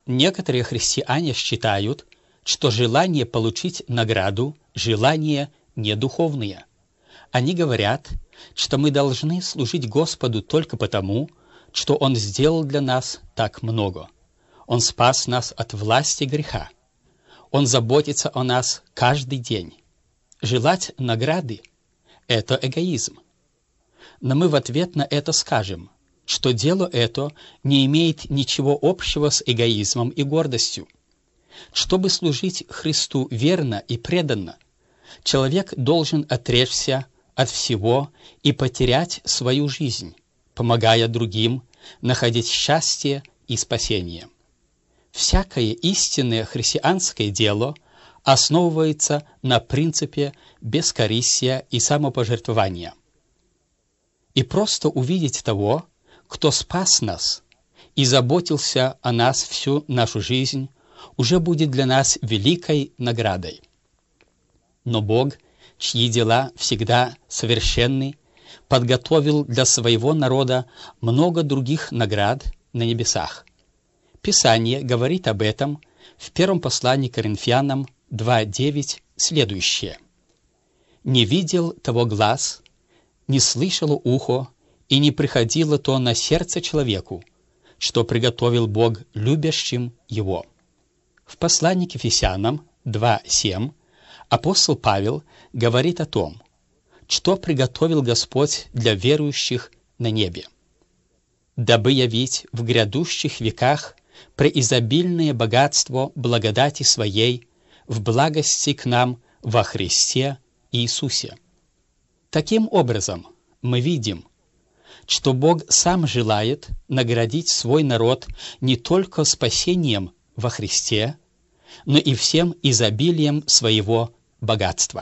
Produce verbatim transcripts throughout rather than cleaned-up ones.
Некоторые христиане считают, что желание получить награду – желание не духовное. Они говорят, что мы должны служить Господу только потому, что Он сделал для нас так много. Он спас нас от власти греха. Он заботится о нас каждый день. Желать награды – это эгоизм. Но мы в ответ на это скажем, что дело это не имеет ничего общего с эгоизмом и гордостью. Чтобы служить Христу верно и преданно, человек должен отречься от всего и потерять свою жизнь, помогая другим находить счастье и спасение. Всякое истинное христианское дело основывается на принципе бескорыстия и самопожертвования. И просто увидеть того, кто спас нас и заботился о нас всю нашу жизнь, уже будет для нас великой наградой. Но Бог, чьи дела всегда совершенны, подготовил для своего народа много других наград на небесах. Писание говорит об этом в первом послании к Коринфянам два девять следующее. «Не видел того глаз, не слышало ухо, и не приходило то на сердце человеку, что приготовил Бог любящим его». В послании к Ефесянам два семь апостол Павел говорит о том, что приготовил Господь для верующих на небе, дабы явить в грядущих веках преизобильное богатство благодати Своей в благости к нам во Христе Иисусе. Таким образом, мы видим, что Бог сам желает наградить свой народ не только спасением во Христе, но и всем изобилием своего богатства.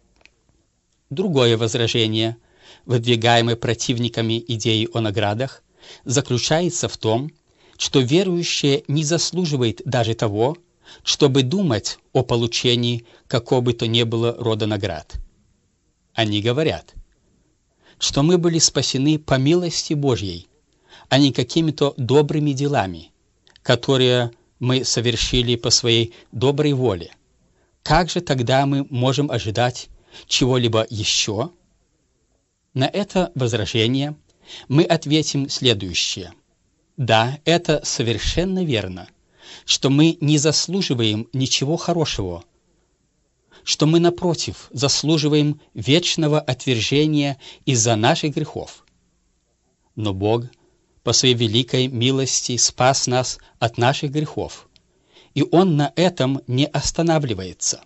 Другое возражение, выдвигаемое противниками идеи о наградах, заключается в том, что верующий не заслуживает даже того, чтобы думать о получении какого бы то ни было рода наград. Они говорят, что мы были спасены по милости Божьей, а не какими-то добрыми делами, которые мы совершили по своей доброй воле. Как же тогда мы можем ожидать чего-либо еще? На это возражение мы ответим следующее. Да, это совершенно верно, что мы не заслуживаем ничего хорошего, что мы, напротив, заслуживаем вечного отвержения из-за наших грехов. Но Бог по своей великой милости спас нас от наших грехов, и Он на этом не останавливается.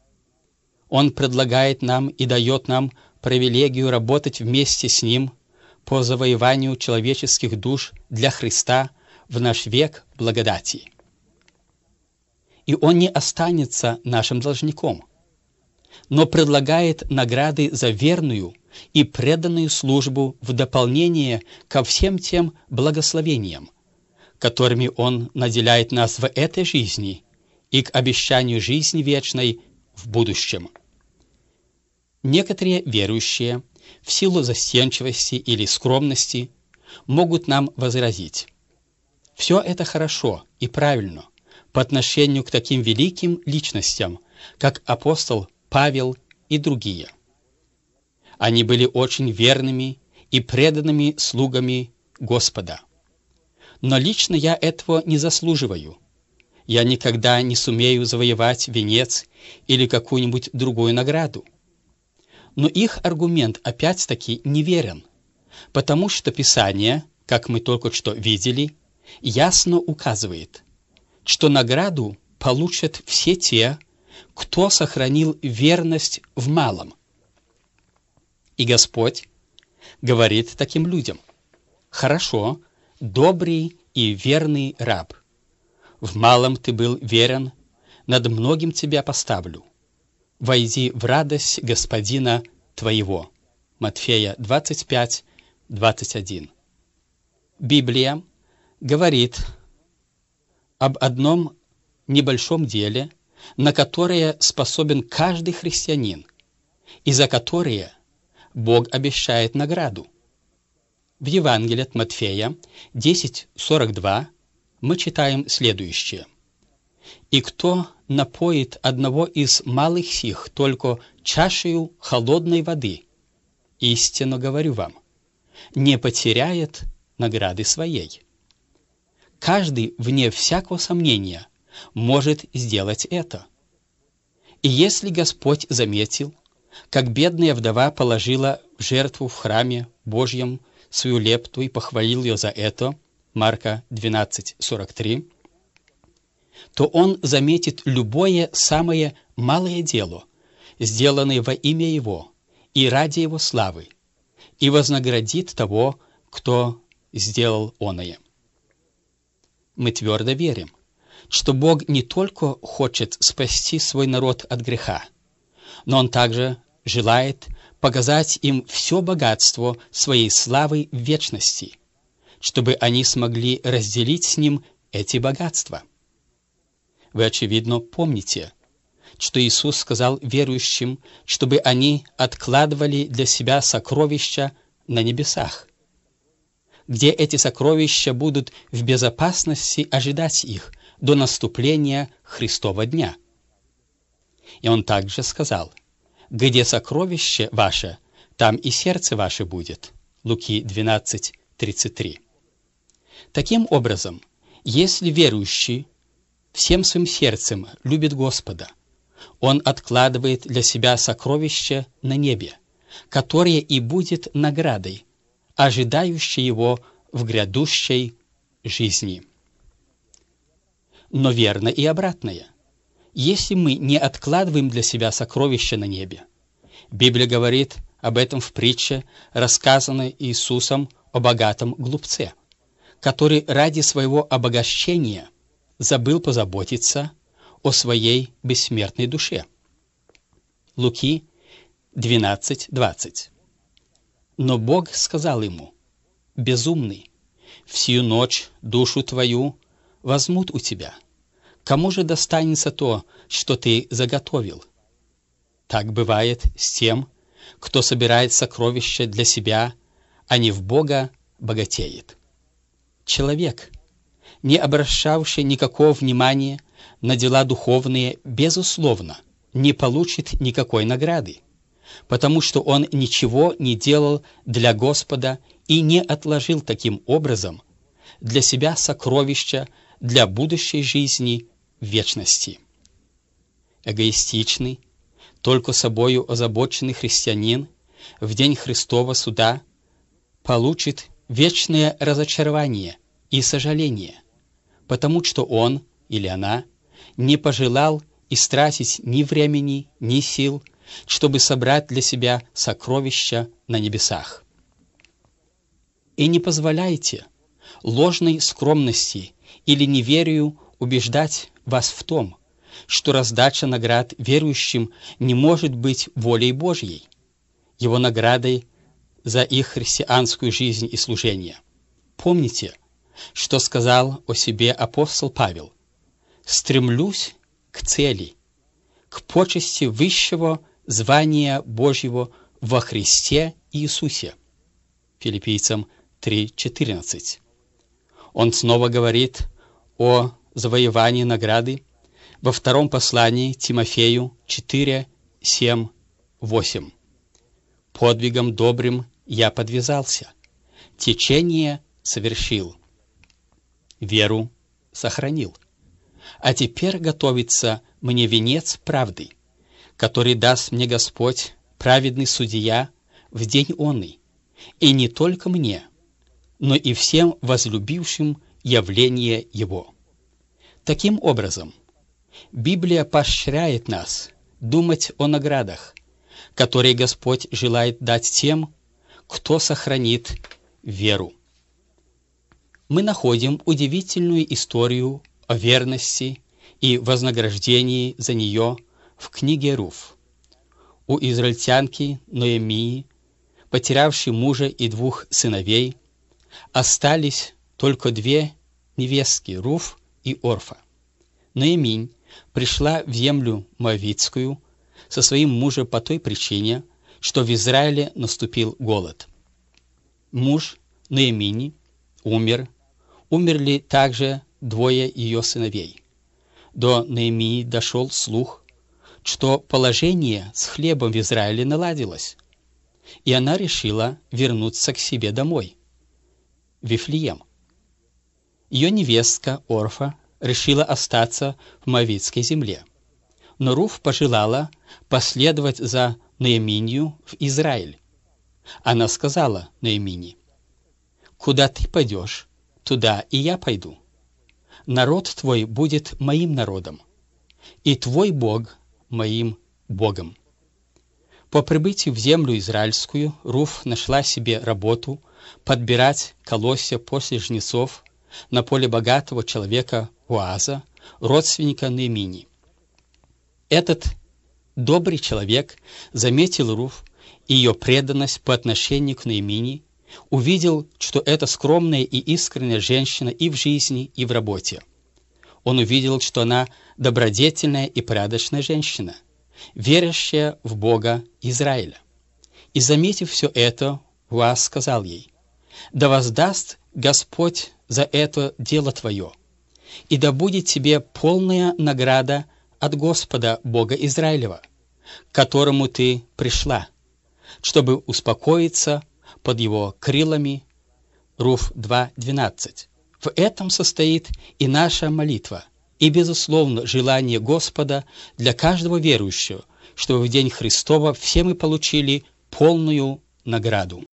Он предлагает нам и дает нам привилегию работать вместе с Ним по завоеванию человеческих душ для Христа в наш век благодати. И Он не останется нашим должником, но предлагает награды за верную и преданную службу в дополнение ко всем тем благословениям, которыми Он наделяет нас в этой жизни и к обещанию жизни вечной в будущем. Некоторые верующие в силу застенчивости или скромности могут нам возразить: все это хорошо и правильно по отношению к таким великим личностям, как апостол Павел и другие. Они были очень верными и преданными слугами Господа. Но лично я этого не заслуживаю. Я никогда не сумею завоевать венец или какую-нибудь другую награду. Но их аргумент опять-таки неверен, потому что Писание, как мы только что видели, ясно указывает, что награду получат все те, кто сохранил верность в малом. И Господь говорит таким людям: «Хорошо, добрый и верный раб, в малом ты был верен, над многим тебя поставлю. Войди в радость Господина твоего». Матфея двадцать пять двадцать один. Библия говорит об одном небольшом деле, на которое способен каждый христианин, и за которое Бог обещает награду. В Евангелии от Матфея десять сорок два мы читаем следующее. «И кто напоит одного из малых сих только чашею холодной воды, истинно говорю вам, не потеряет награды своей». Каждый, вне всякого сомнения, может сделать это. И если Господь заметил, как бедная вдова положила в жертву в храме Божьем свою лепту и похвалил ее за это, Марка двенадцать сорок три, то Он заметит любое самое малое дело, сделанное во имя Его и ради Его славы, и вознаградит того, кто сделал оное. Мы твердо верим, что Бог не только хочет спасти свой народ от греха, но Он также желает показать им все богатство своей славы в вечности, чтобы они смогли разделить с Ним эти богатства. Вы, очевидно, помните, что Иисус сказал верующим, чтобы они откладывали для себя сокровища на небесах, где эти сокровища будут в безопасности ожидать их до наступления Христова дня. И Он также сказал: «Где сокровище ваше, там и сердце ваше будет». Луки двенадцать тридцать три. Таким образом, если верующий всем своим сердцем любит Господа, он откладывает для себя сокровище на небе, которое и будет наградой, ожидающей его в грядущей жизни. Но верно и обратное. Если мы не откладываем для себя сокровища на небе, Библия говорит об этом в притче, рассказанной Иисусом о богатом глупце, который ради своего обогащения забыл позаботиться о своей бессмертной душе. Луки двенадцать двадцать. Но Бог сказал ему: «Безумный, всю ночь душу твою возьмут у тебя. Кому же достанется то, что ты заготовил?» Так бывает с тем, кто собирает сокровища для себя, а не в Бога богатеет. Человек, не обращавший никакого внимания на дела духовные, безусловно, не получит никакой награды, потому что он ничего не делал для Господа и не отложил таким образом для себя сокровища для будущей жизни в вечности. Эгоистичный, только собою озабоченный христианин в день Христова суда получит вечное разочарование и сожаление, потому что он или она не пожелал истратить ни времени, ни сил, чтобы собрать для себя сокровища на небесах. И не позволяйте ложной скромности или неверию убеждать вас в том, что раздача наград верующим не может быть волей Божьей, Его наградой за их христианскую жизнь и служение. Помните, что сказал о себе апостол Павел: «Стремлюсь к цели, к почести высшего звания Божьего во Христе Иисусе». Филиппийцам три четырнадцать. Он снова говорит о завоевании награды во втором послании Тимофею четыре семь восемь. «Подвигом добрым я подвязался, течение совершил, веру сохранил. А теперь готовится мне венец правды, который даст мне Господь, праведный судья, в день онный, и не только мне, но и всем возлюбившим явление Его». Таким образом, Библия поощряет нас думать о наградах, которые Господь желает дать тем, кто сохранит веру. Мы находим удивительную историю о верности и вознаграждении за нее в книге Руф. У израильтянки Ноэмии, потерявшей мужа и двух сыновей, остались только две невестки, Руф и Орфа. Ноэминь пришла в землю Моавитскую со своим мужем по той причине, что в Израиле наступил голод. Муж Ноэмини умер, умерли также двое ее сыновей. До Неемии дошел слух, что положение с хлебом в Израиле наладилось, и она решила вернуться к себе домой, в Вифлеем. Ее невестка Орфа решила остаться в Моавитской земле, но Руф пожелала последовать за Нееминью в Израиль. Она сказала Неемии: «Куда ты пойдешь, туда и я пойду. Народ твой будет моим народом, и твой Бог моим Богом». По прибытию в землю израильскую Руф нашла себе работу подбирать колосья после жнецов на поле богатого человека Боаза, родственника Неемии. Этот добрый человек заметил Руф и ее преданность по отношению к Неемии, увидел, что это скромная и искренняя женщина и в жизни, и в работе. Он увидел, что она добродетельная и порядочная женщина, верящая в Бога Израиля. И, заметив все это, Боаз сказал ей: «Да воздаст Господь за это дело твое, и да будет тебе полная награда от Господа Бога Израилева, к которому ты пришла, чтобы успокоиться под его крылами». Руф два двенадцать. В этом состоит и наша молитва, и, безусловно, желание Господа для каждого верующего, чтобы в день Христова все мы получили полную награду.